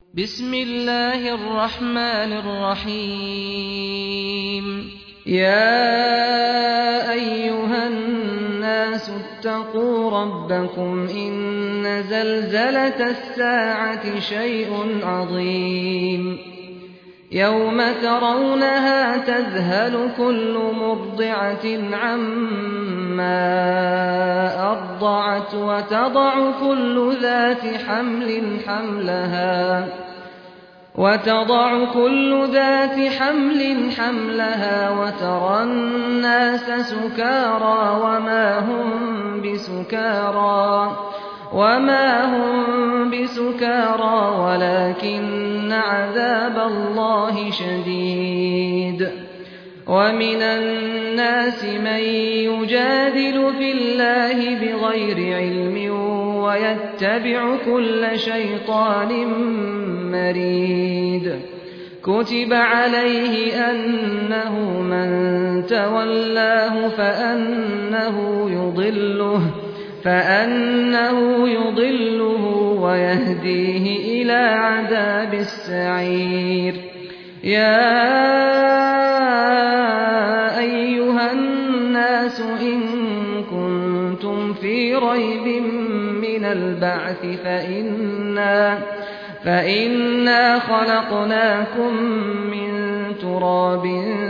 بسم الله الرحمن الرحيم. يا أيها الناس اتقوا ربكم إن زلزلة الساعة شيء عظيم يوم ترونها تذهل كل مرضعة عما أرضعت وتضع كل ذات حمل حملها وترى الناس سكارى وما هم بسكارى ولكن عذاب الله شديد. ومن الناس من يجادل في الله بغير علم ويتبع كل شيطان مريد. كتب عليه أنه من تولاه فأنه يضله ويهديه إلى عذاب السعير. يا أيها الناس إن كنتم في ريب من البعث فإنا خلقناكم من تراب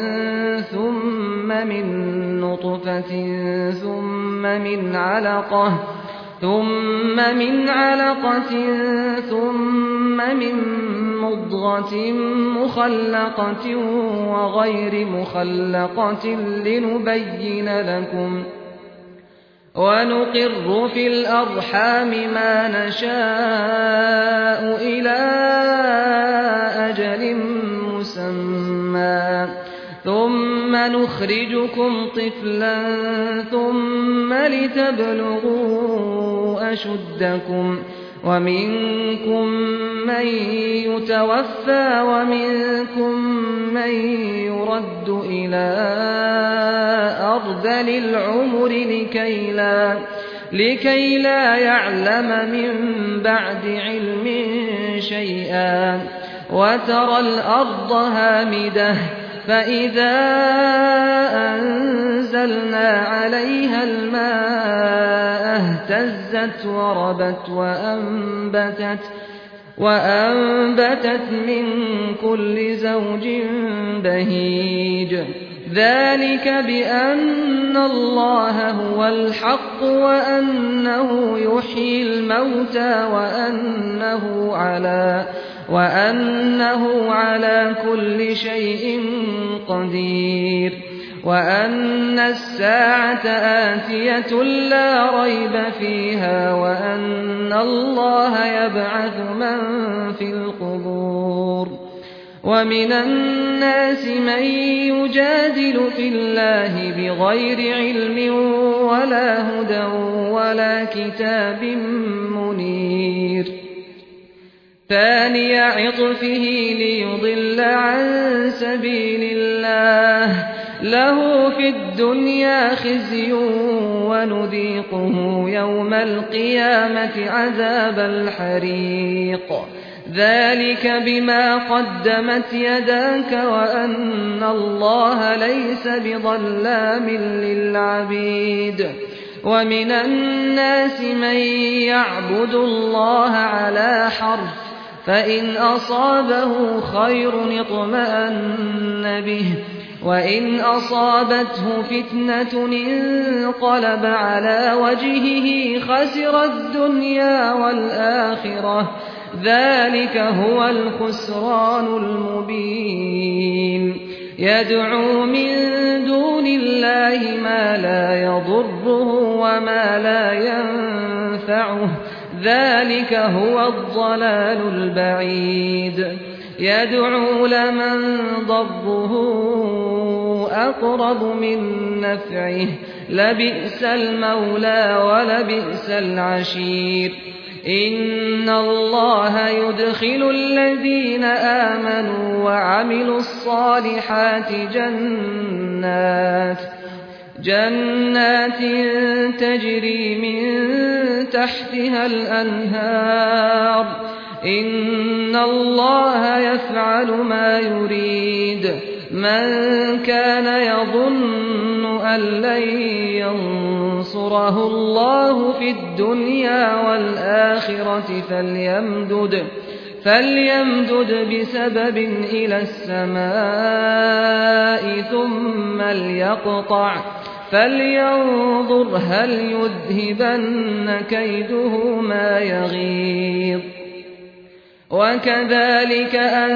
ثم من نطفة ثم من علقة ثم من مضغة مخلقة وغير مخلقة لنبين لكم ونقر في الأرحام ما نشاء إلى أجل مسمى ثم نخرجكم طفلا ثم لتبلغوا أشدكم ومنكم من يتوفى ومنكم من يرد إلى أرذل العمر لكي لا يعلم من بعد علم شيئا. وترى الأرض هامدة فإذا أنزلنا عليها الماء اهتزت وربت وأنبتت من كل زوج بهيج. ذلك بأن الله هو الحق وأنه يحيي الموتى وأنه على كل شيء قدير وأن الساعة آتية لا ريب فيها وأن الله يبعث من في القبور. ومن الناس من يجادل في الله بغير علم ولا هدى ولا كتاب منير. ثاني عطفه ليضل عن سبيل الله له في الدنيا خزي ونذيقه يوم القيامة عذاب الحريق. ذلك بما قدمت يداك وأن الله ليس بظلام للعبيد. ومن الناس من يعبد الله على حرف فإن أصابه خير اطمأن به وإن أصابته فتنة انقلب على وجهه خسر الدنيا والآخرة. ذلك هو الخسران المبين. يدعو من دون الله ما لا يضره وما لا ينفعه. ذلك هو الضلال البعيد. يدعو لمن ضره أقرب من نفعه لبئس المولى ولبئس العشير. إن الله يدخل الذين آمنوا وعملوا الصالحات جنات تجري من تحتها الأنهار إن الله يفعل ما يريد من كان يظن أن لن ينصره الله في الدنيا والآخرة فليمدد بسبب إلى السماء ثم ليقطع فلينظر هل يذهبن كيده ما يغيظ وكذلك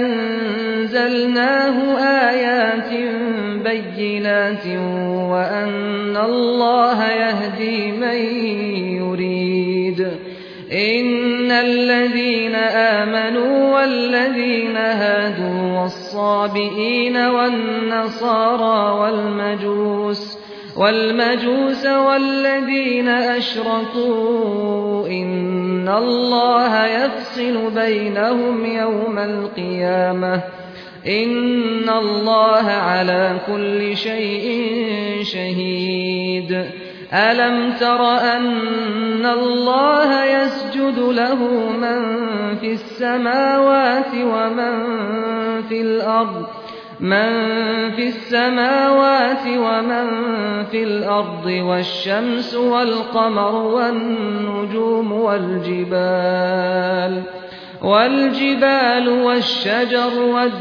أنزلناه آيات بينات وأن الله يهدي من يريد إن الذين آمنوا والذين هادوا والصابئين والنصارى والمجوس والذين أشركوا إن الله يفصل بينهم يوم القيامة إن الله على كل شيء شهيد ألم تر أن الله يسجد له من في السماوات ومن في الأرض والشمس والقمر والنجوم والجبال والشجر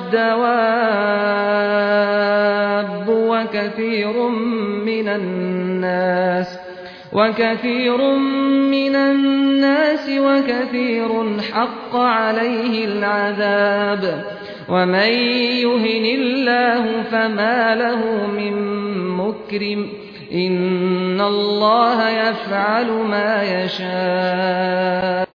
والدواب وكثير من الناس وكثير حق عليه العذاب ومن يهن الله فما له من مكرم إن الله يفعل ما يشاء